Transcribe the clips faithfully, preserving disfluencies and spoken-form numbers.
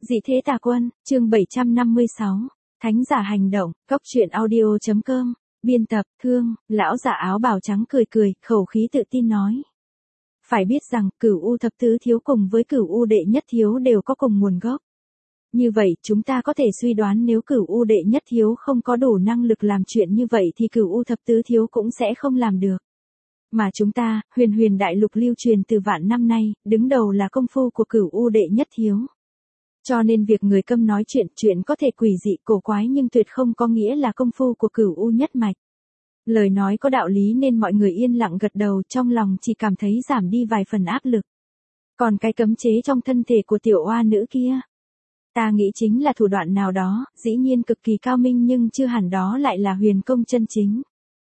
Dị thế tà quân, chương bảy trăm năm mươi sáu, Thánh giả hành động, góc truyện audio.com, biên tập, Thương, lão giả áo bào trắng cười cười, khẩu khí tự tin nói. Phải biết rằng, cửu U thập tứ thiếu cùng với cửu U đệ nhất thiếu đều có cùng nguồn gốc. Như vậy, chúng ta có thể suy đoán nếu cửu U đệ nhất thiếu không có đủ năng lực làm chuyện như vậy thì cửu U thập tứ thiếu cũng sẽ không làm được. Mà chúng ta, huyền huyền đại lục lưu truyền từ vạn năm nay, đứng đầu là công phu của cửu U đệ nhất thiếu. Cho nên việc người Câm nói chuyện, chuyện có thể quỷ dị cổ quái nhưng tuyệt không có nghĩa là công phu của cửu U nhất mạch. Lời nói có đạo lý nên mọi người yên lặng gật đầu, trong lòng chỉ cảm thấy giảm đi vài phần áp lực. Còn cái cấm chế trong thân thể của tiểu oa nữ kia, ta nghĩ chính là thủ đoạn nào đó, dĩ nhiên cực kỳ cao minh nhưng chưa hẳn đó lại là huyền công chân chính.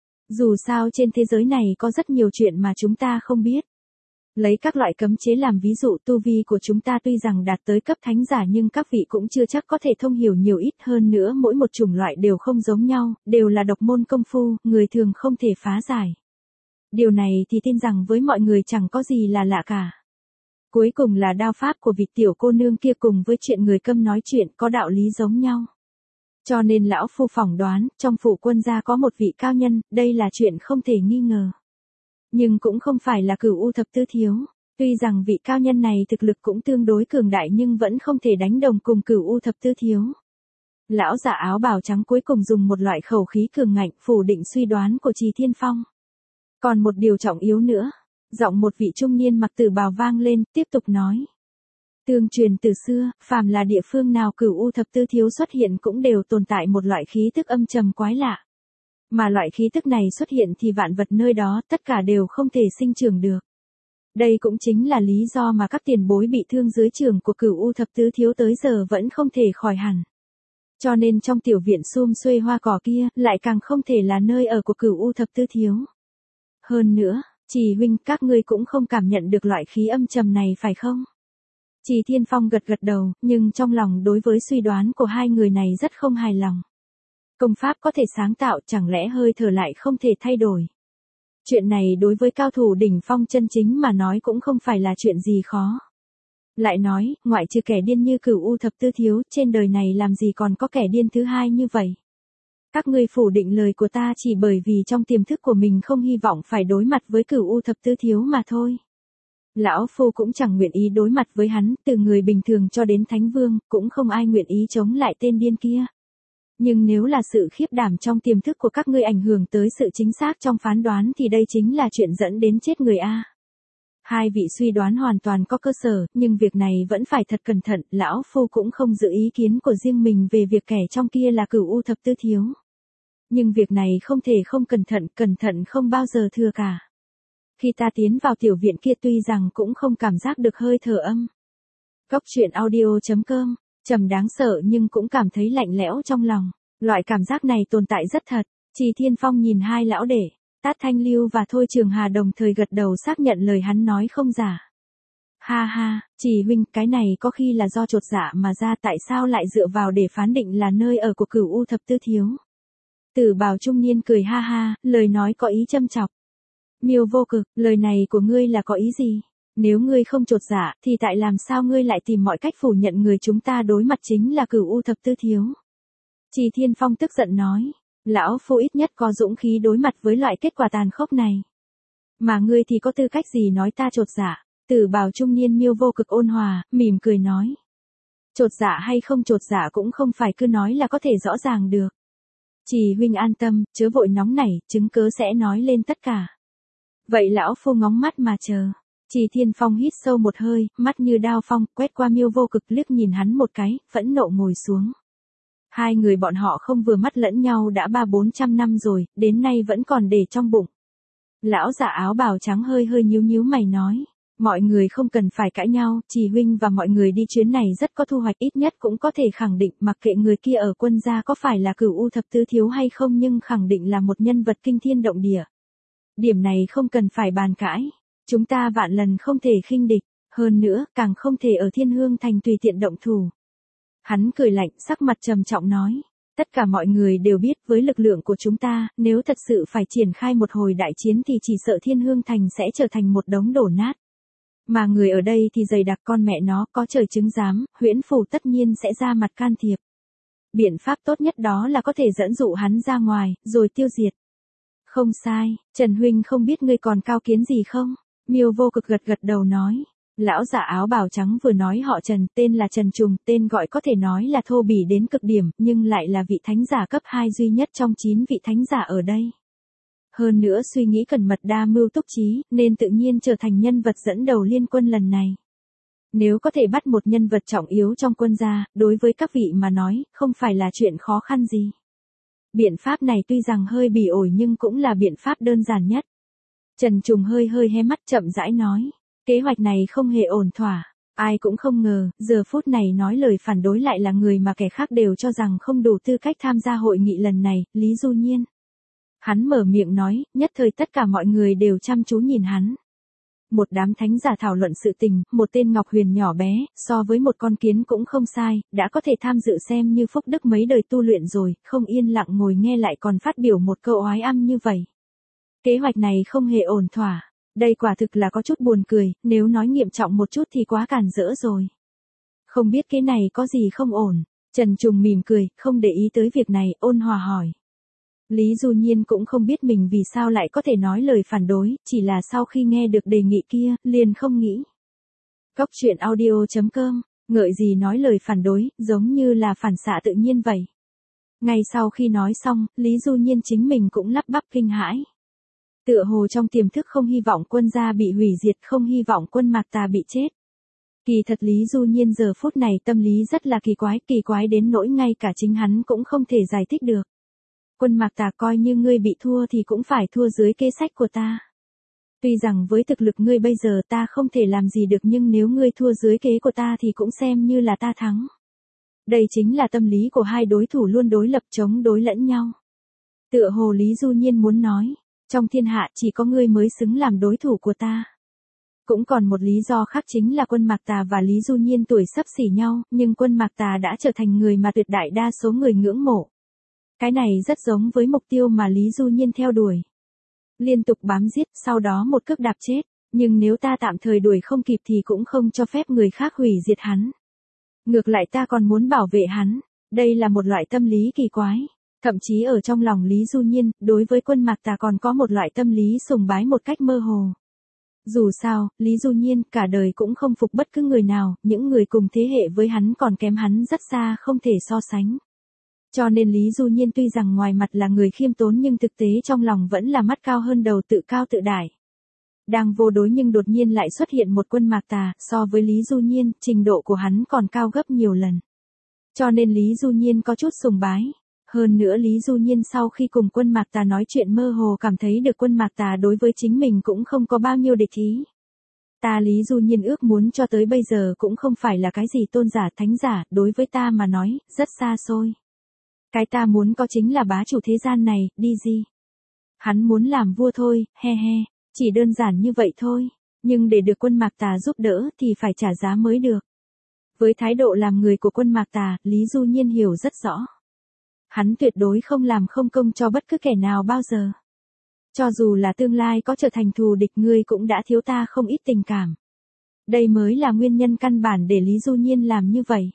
Dù sao trên thế giới này có rất nhiều chuyện mà chúng ta không biết. Lấy các loại cấm chế làm ví dụ, tu vi của chúng ta tuy rằng đạt tới cấp thánh giả nhưng các vị cũng chưa chắc có thể thông hiểu nhiều ít, hơn nữa mỗi một chủng loại đều không giống nhau, đều là độc môn công phu, người thường không thể phá giải. Điều này thì tin rằng với mọi người chẳng có gì là lạ cả. Cuối cùng là đao pháp của vị tiểu cô nương kia cùng với chuyện người Câm nói chuyện có đạo lý giống nhau. Cho nên lão phu phỏng đoán, trong phủ quân gia có một vị cao nhân, đây là chuyện không thể nghi ngờ. Nhưng cũng không phải là cửu U thập tứ thiếu. Tuy rằng vị cao nhân này thực lực cũng tương đối cường đại nhưng vẫn không thể đánh đồng cùng cửu U thập tứ thiếu. Lão giả áo bào trắng cuối cùng dùng một loại khẩu khí cường ngạnh phủ định suy đoán của Trì Thiên Phong. Còn một điều trọng yếu nữa, giọng một vị trung niên mặc tử bào vang lên, tiếp tục nói. Tương truyền từ xưa, phàm là địa phương nào cửu U thập tứ thiếu xuất hiện cũng đều tồn tại một loại khí tức âm trầm quái lạ. Mà loại khí tức này xuất hiện thì vạn vật nơi đó tất cả đều không thể sinh trưởng được. Đây cũng chính là lý do mà các tiền bối bị thương dưới trường của cửu U thập tứ thiếu tới giờ vẫn không thể khỏi hẳn. Cho nên trong tiểu viện sum xuê hoa cỏ kia lại càng không thể là nơi ở của cửu U thập tứ thiếu. Hơn nữa, Trì huynh, các ngươi cũng không cảm nhận được loại khí âm trầm này phải không? Trì Thiên Phong gật gật đầu, nhưng trong lòng đối với suy đoán của hai người này rất không hài lòng. Công pháp có thể sáng tạo, chẳng lẽ hơi thở lại không thể thay đổi? Chuyện này đối với cao thủ đỉnh phong chân chính mà nói cũng không phải là chuyện gì khó. Lại nói, ngoại trừ kẻ điên như cửu U thập tứ thiếu, trên đời này làm gì còn có kẻ điên thứ hai như vậy? Các ngươi phủ định lời của ta chỉ bởi vì trong tiềm thức của mình không hy vọng phải đối mặt với cửu U thập tứ thiếu mà thôi. Lão phu cũng chẳng nguyện ý đối mặt với hắn, từ người bình thường cho đến thánh vương, cũng không ai nguyện ý chống lại tên điên kia. Nhưng nếu là sự khiếp đảm trong tiềm thức của các ngươi ảnh hưởng tới sự chính xác trong phán đoán thì đây chính là chuyện dẫn đến chết người a. Hai vị suy đoán hoàn toàn có cơ sở, nhưng việc này vẫn phải thật cẩn thận, lão phu cũng không giữ ý kiến của riêng mình về việc kẻ trong kia là cửu U thập tứ thiếu. Nhưng việc này không thể không cẩn thận, cẩn thận không bao giờ thừa cả. Khi ta tiến vào tiểu viện kia tuy rằng cũng không cảm giác được hơi thở âm. Góc truyện audio.com, trầm đáng sợ nhưng cũng cảm thấy lạnh lẽo trong lòng. Loại cảm giác này tồn tại rất thật. Trì Thiên Phong nhìn hai lão đệ, Tát Thanh Lưu và Thôi Trường Hà đồng thời gật đầu xác nhận lời hắn nói không giả. Ha ha, Trì huynh, cái này có khi là do chột dạ mà ra, tại sao lại dựa vào để phán định là nơi ở của cửu U thập tứ thiếu? Tử bào trung niên cười ha ha, lời nói có ý châm chọc. Miêu Vô Cực, lời này của ngươi là có ý gì? Nếu ngươi không chột dạ, thì tại làm sao ngươi lại tìm mọi cách phủ nhận người chúng ta đối mặt chính là cửu U thập tứ thiếu? Trì Thiên Phong tức giận nói, lão phu ít nhất có dũng khí đối mặt với loại kết quả tàn khốc này. Mà ngươi thì có tư cách gì nói ta chột dạ? Tử bào trung niên Miêu Vô Cực ôn hòa, mỉm cười nói. Chột dạ hay không chột dạ cũng không phải cứ nói là có thể rõ ràng được. Trì huynh an tâm, chớ vội nóng nảy, chứng cớ sẽ nói lên tất cả. Vậy lão phu ngóng mắt mà chờ. Trì Thiên Phong hít sâu một hơi, mắt như đao phong, quét qua Miêu Vô Cực liếc nhìn hắn một cái, phẫn nộ ngồi xuống. Hai người bọn họ không vừa mắt lẫn nhau đã ba bốn trăm năm rồi, đến nay vẫn còn để trong bụng. Lão giả áo bào trắng hơi hơi nhíu nhíu mày nói, mọi người không cần phải cãi nhau, Trì huynh và mọi người đi chuyến này rất có thu hoạch, ít nhất cũng có thể khẳng định mặc kệ người kia ở quân gia có phải là cửu U thập tứ thiếu hay không nhưng khẳng định là một nhân vật kinh thiên động địa. Điểm này không cần phải bàn cãi, chúng ta vạn lần không thể khinh địch, hơn nữa càng không thể ở Thiên Hương Thành tùy tiện động thủ. Hắn cười lạnh, sắc mặt trầm trọng nói, tất cả mọi người đều biết với lực lượng của chúng ta, nếu thật sự phải triển khai một hồi đại chiến thì chỉ sợ Thiên Hương Thành sẽ trở thành một đống đổ nát. Mà người ở đây thì dày đặc con mẹ nó, có trời chứng giám, huyễn phủ tất nhiên sẽ ra mặt can thiệp. Biện pháp tốt nhất đó là có thể dẫn dụ hắn ra ngoài, rồi tiêu diệt. Không sai, Trần huynh không biết ngươi còn cao kiến gì không? Miêu Vô Cực gật gật đầu nói. Lão giả áo bào trắng vừa nói họ Trần, tên là Trần Trùng, tên gọi có thể nói là thô bỉ đến cực điểm, nhưng lại là vị thánh giả cấp hai duy nhất trong chín vị thánh giả ở đây. Hơn nữa suy nghĩ cẩn mật đa mưu túc trí, nên tự nhiên trở thành nhân vật dẫn đầu liên quân lần này. Nếu có thể bắt một nhân vật trọng yếu trong quân ra, đối với các vị mà nói, không phải là chuyện khó khăn gì. Biện pháp này tuy rằng hơi bỉ ổi nhưng cũng là biện pháp đơn giản nhất. Trần Trùng hơi hơi hé mắt chậm rãi nói. Kế hoạch này không hề ổn thỏa. Ai cũng không ngờ, giờ phút này nói lời phản đối lại là người mà kẻ khác đều cho rằng không đủ tư cách tham gia hội nghị lần này, Lý Du Nhiên. Hắn mở miệng nói, nhất thời tất cả mọi người đều chăm chú nhìn hắn. Một đám thánh giả thảo luận sự tình, một tên Ngọc Huyền nhỏ bé, so với một con kiến cũng không sai, đã có thể tham dự xem như phúc đức mấy đời tu luyện rồi, không yên lặng ngồi nghe lại còn phát biểu một câu oái âm như vậy. Kế hoạch này không hề ổn thỏa. Đây quả thực là có chút buồn cười, nếu nói nghiêm trọng một chút thì quá cản rỡ rồi. Không biết cái này có gì không ổn. Trần Trùng mỉm cười, không để ý tới việc này, ôn hòa hỏi. Lý Du Nhiên cũng không biết mình vì sao lại có thể nói lời phản đối, chỉ là sau khi nghe được đề nghị kia, liền không nghĩ. Cốc truyện audio chấm com, ngợi gì nói lời phản đối, giống như là phản xạ tự nhiên vậy. Ngay sau khi nói xong, Lý Du Nhiên chính mình cũng lắp bắp kinh hãi. Tựa hồ trong tiềm thức không hy vọng quân gia bị hủy diệt, không hy vọng quân Mạc Tà bị chết. Kỳ thật Lý Du Nhiên giờ phút này tâm lý rất là kỳ quái, kỳ quái đến nỗi ngay cả chính hắn cũng không thể giải thích được. Quân Mạc Tà coi như ngươi bị thua thì cũng phải thua dưới kế sách của ta. Tuy rằng với thực lực ngươi bây giờ ta không thể làm gì được nhưng nếu ngươi thua dưới kế của ta thì cũng xem như là ta thắng. Đây chính là tâm lý của hai đối thủ luôn đối lập chống đối lẫn nhau. Tựa hồ Lý Du Nhiên muốn nói. Trong thiên hạ chỉ có ngươi mới xứng làm đối thủ của ta. Cũng còn một lý do khác chính là quân Mạc Tà và Lý Du Nhiên tuổi sắp xỉ nhau, nhưng quân Mạc Tà đã trở thành người mà tuyệt đại đa số người ngưỡng mộ. Cái này rất giống với mục tiêu mà Lý Du Nhiên theo đuổi. Liên tục bám giết, sau đó một cước đạp chết, nhưng nếu ta tạm thời đuổi không kịp thì cũng không cho phép người khác hủy diệt hắn. Ngược lại ta còn muốn bảo vệ hắn, đây là một loại tâm lý kỳ quái. Thậm chí ở trong lòng Lý Du Nhiên, đối với quân Mạc Tà còn có một loại tâm lý sùng bái một cách mơ hồ. Dù sao, Lý Du Nhiên cả đời cũng không phục bất cứ người nào, những người cùng thế hệ với hắn còn kém hắn rất xa không thể so sánh. Cho nên Lý Du Nhiên tuy rằng ngoài mặt là người khiêm tốn nhưng thực tế trong lòng vẫn là mắt cao hơn đầu, tự cao tự đại. Đang vô đối nhưng đột nhiên lại xuất hiện một quân Mạc Tà, so với Lý Du Nhiên, trình độ của hắn còn cao gấp nhiều lần. Cho nên Lý Du Nhiên có chút sùng bái. Hơn nữa Lý Du Nhiên sau khi cùng quân Mạc Tà nói chuyện mơ hồ cảm thấy được quân Mạc Tà đối với chính mình cũng không có bao nhiêu địch ý. Ta Lý Du Nhiên ước muốn cho tới bây giờ cũng không phải là cái gì tôn giả thánh giả, đối với ta mà nói, rất xa xôi. Cái ta muốn có chính là bá chủ thế gian này, đi gì? Hắn muốn làm vua thôi, he he, chỉ đơn giản như vậy thôi, nhưng để được quân Mạc Tà giúp đỡ thì phải trả giá mới được. Với thái độ làm người của quân Mạc Tà, Lý Du Nhiên hiểu rất rõ. Hắn tuyệt đối không làm không công cho bất cứ kẻ nào bao giờ. Cho dù là tương lai có trở thành thù địch ngươi cũng đã thiếu ta không ít tình cảm. Đây mới là nguyên nhân căn bản để Lý Du Nhiên làm như vậy.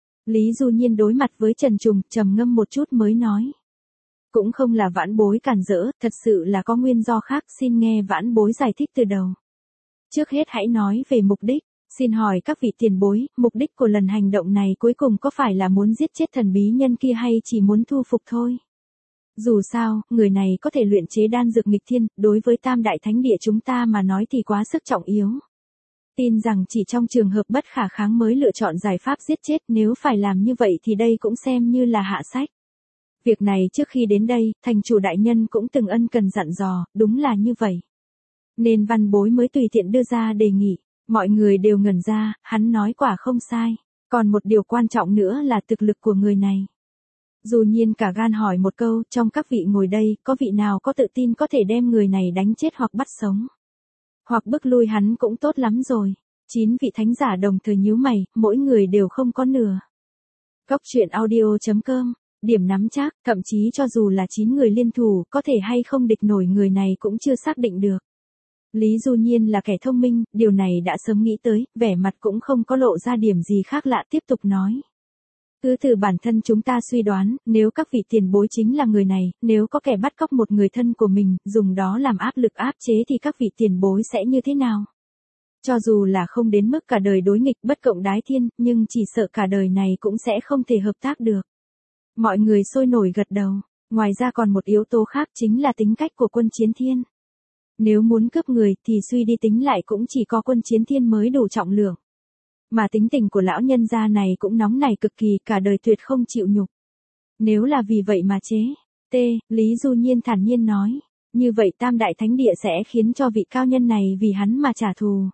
Lý Du Nhiên đối mặt với Trần Trùng, trầm ngâm một chút mới nói. Cũng không là vãn bối cản rỡ, thật sự là có nguyên do khác, xin nghe vãn bối giải thích từ đầu. Trước hết hãy nói về mục đích. Xin hỏi các vị tiền bối, mục đích của lần hành động này cuối cùng có phải là muốn giết chết thần bí nhân kia hay chỉ muốn thu phục thôi? Dù sao, người này có thể luyện chế đan dược nghịch thiên, đối với tam đại thánh địa chúng ta mà nói thì quá sức trọng yếu. Tin rằng chỉ trong trường hợp bất khả kháng mới lựa chọn giải pháp giết chết, nếu phải làm như vậy thì đây cũng xem như là hạ sách. Việc này trước khi đến đây, thành chủ đại nhân cũng từng ân cần dặn dò, đúng là như vậy. Nên văn bối mới tùy tiện đưa ra đề nghị. Mọi người đều ngẩn ra, hắn nói quả không sai. Còn một điều quan trọng nữa là thực lực của người này. Du Nhiên cả gan hỏi một câu, trong các vị ngồi đây, có vị nào có tự tin có thể đem người này đánh chết hoặc bắt sống? Hoặc bức lui hắn cũng tốt lắm rồi. Chín vị thánh giả đồng thời nhíu mày, mỗi người đều không có nửa. Cốc truyện audio chấm com, điểm nắm chắc, thậm chí cho dù là chín người liên thủ, có thể hay không địch nổi người này cũng chưa xác định được. Lý Du Nhiên là kẻ thông minh, điều này đã sớm nghĩ tới, vẻ mặt cũng không có lộ ra điểm gì khác lạ, tiếp tục nói. Cứ từ bản thân chúng ta suy đoán, nếu các vị tiền bối chính là người này, nếu có kẻ bắt cóc một người thân của mình, dùng đó làm áp lực áp chế thì các vị tiền bối sẽ như thế nào? Cho dù là không đến mức cả đời đối nghịch bất cộng đái thiên, nhưng chỉ sợ cả đời này cũng sẽ không thể hợp tác được. Mọi người sôi nổi gật đầu. Ngoài ra còn một yếu tố khác chính là tính cách của Quân Chiến Thiên. Nếu muốn cướp người thì suy đi tính lại cũng chỉ có Quân Chiến Thiên mới đủ trọng lượng. Mà tính tình của lão nhân gia này cũng nóng nảy cực kỳ, cả đời tuyệt không chịu nhục. Nếu là vì vậy mà chế, T, Lý Du Nhiên thản nhiên nói, như vậy Tam Đại Thánh Địa sẽ khiến cho vị cao nhân này vì hắn mà trả thù.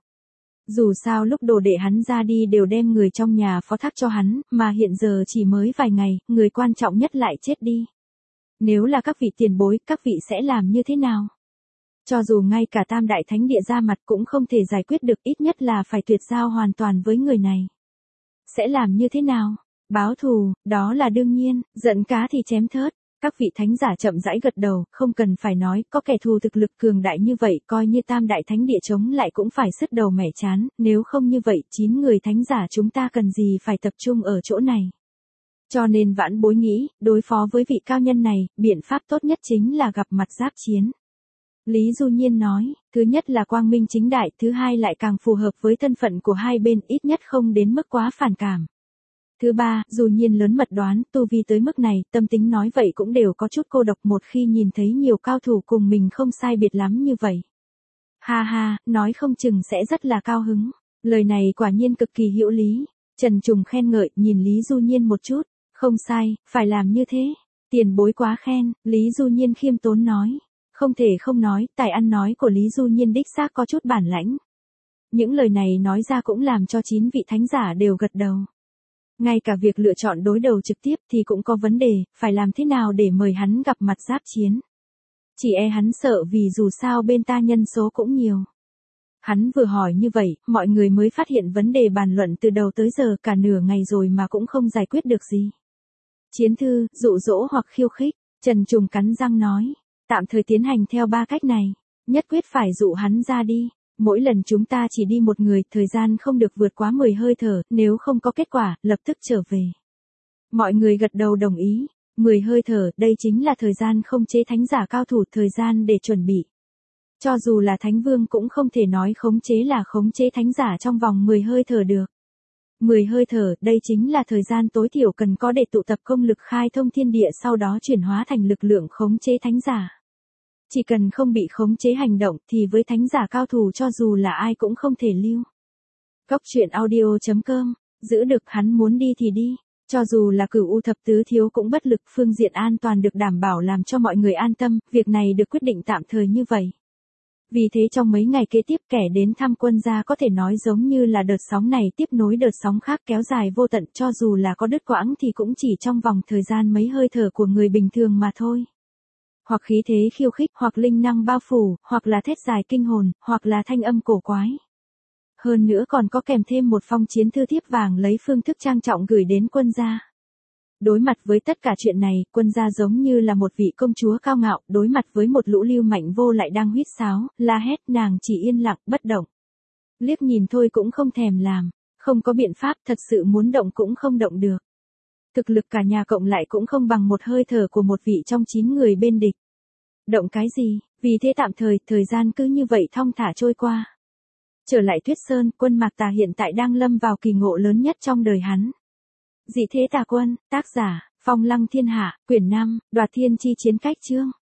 Dù sao lúc đồ đệ hắn ra đi đều đem người trong nhà phó thác cho hắn, mà hiện giờ chỉ mới vài ngày, người quan trọng nhất lại chết đi. Nếu là các vị tiền bối, các vị sẽ làm như thế nào? Cho dù ngay cả Tam Đại Thánh Địa ra mặt cũng không thể giải quyết được, ít nhất là phải tuyệt giao hoàn toàn với người này. Sẽ làm như thế nào? Báo thù, đó là đương nhiên, giận cá thì chém thớt. Các vị thánh giả chậm rãi gật đầu, không cần phải nói, có kẻ thù thực lực cường đại như vậy, coi như Tam Đại Thánh Địa chống lại cũng phải sứt đầu mẻ chán, nếu không như vậy, chín người thánh giả chúng ta cần gì phải tập trung ở chỗ này. Cho nên vãn bối nghĩ, đối phó với vị cao nhân này, biện pháp tốt nhất chính là gặp mặt giáp chiến. Lý Du Nhiên nói, thứ nhất là quang minh chính đại, thứ hai lại càng phù hợp với thân phận của hai bên, ít nhất không đến mức quá phản cảm. Thứ ba, Du Nhiên lớn mật đoán, tu vi tới mức này, tâm tính nói vậy cũng đều có chút cô độc một khi nhìn thấy nhiều cao thủ cùng mình không sai biệt lắm như vậy. Ha ha, nói không chừng sẽ rất là cao hứng. Lời này quả nhiên cực kỳ hữu lý. Trần Trùng khen ngợi, nhìn Lý Du Nhiên một chút. Không sai, phải làm như thế. Tiền bối quá khen, Lý Du Nhiên khiêm tốn nói. Không thể không nói, tài ăn nói của Lý Du Nhiên đích xác có chút bản lãnh. Những lời này nói ra cũng làm cho chín vị thánh giả đều gật đầu. Ngay cả việc lựa chọn đối đầu trực tiếp thì cũng có vấn đề, phải làm thế nào để mời hắn gặp mặt giáp chiến. Chỉ e hắn sợ vì dù sao bên ta nhân số cũng nhiều. Hắn vừa hỏi như vậy, mọi người mới phát hiện vấn đề bàn luận từ đầu tới giờ cả nửa ngày rồi mà cũng không giải quyết được gì. Chiến thư, dụ dỗ hoặc khiêu khích, Trần Trùng cắn răng nói. Tạm thời tiến hành theo ba cách này, nhất quyết phải dụ hắn ra đi. Mỗi lần chúng ta chỉ đi một người, thời gian không được vượt quá mười hơi thở, nếu không có kết quả, lập tức trở về. Mọi người gật đầu đồng ý, mười hơi thở, đây chính là thời gian không chế thánh giả cao thủ, thời gian để chuẩn bị. Cho dù là thánh vương cũng không thể nói khống chế là khống chế thánh giả trong vòng mười hơi thở được. mười hơi thở, đây chính là thời gian tối thiểu cần có để tụ tập công lực khai thông thiên địa, sau đó chuyển hóa thành lực lượng khống chế thánh giả. Chỉ cần không bị khống chế hành động thì với thánh giả cao thủ cho dù là ai cũng không thể lưu. Cốc truyện audio chấm com, giữ được hắn muốn đi thì đi, cho dù là Cửu U thập tứ thiếu cũng bất lực, phương diện an toàn được đảm bảo làm cho mọi người an tâm, việc này được quyết định tạm thời như vậy. Vì thế trong mấy ngày kế tiếp kẻ đến thăm Quân gia có thể nói giống như là đợt sóng này tiếp nối đợt sóng khác kéo dài vô tận, cho dù là có đứt quãng thì cũng chỉ trong vòng thời gian mấy hơi thở của người bình thường mà thôi. Hoặc khí thế khiêu khích, hoặc linh năng bao phủ, hoặc là thét dài kinh hồn, hoặc là thanh âm cổ quái. Hơn nữa còn có kèm thêm một phong chiến thư thiếp vàng lấy phương thức trang trọng gửi đến Quân gia. Đối mặt với tất cả chuyện này, Quân gia giống như là một vị công chúa cao ngạo, đối mặt với một lũ lưu mạnh vô lại đang huýt sáo, la hét, nàng chỉ yên lặng, bất động. Liếc nhìn thôi cũng không thèm làm, không có biện pháp, thật sự muốn động cũng không động được. Thực lực cả nhà cộng lại cũng không bằng một hơi thở của một vị trong chín người bên địch. Động cái gì, vì thế tạm thời, thời gian cứ như vậy thong thả trôi qua. Trở lại Tuyết Sơn, Quân Mạc Tà hiện tại đang lâm vào kỳ ngộ lớn nhất trong đời hắn. Dị thế tà quân, tác giả, Phong Lăng Thiên Hạ, quyển năm, Đoạt Thiên Chi Chiến Cách chương.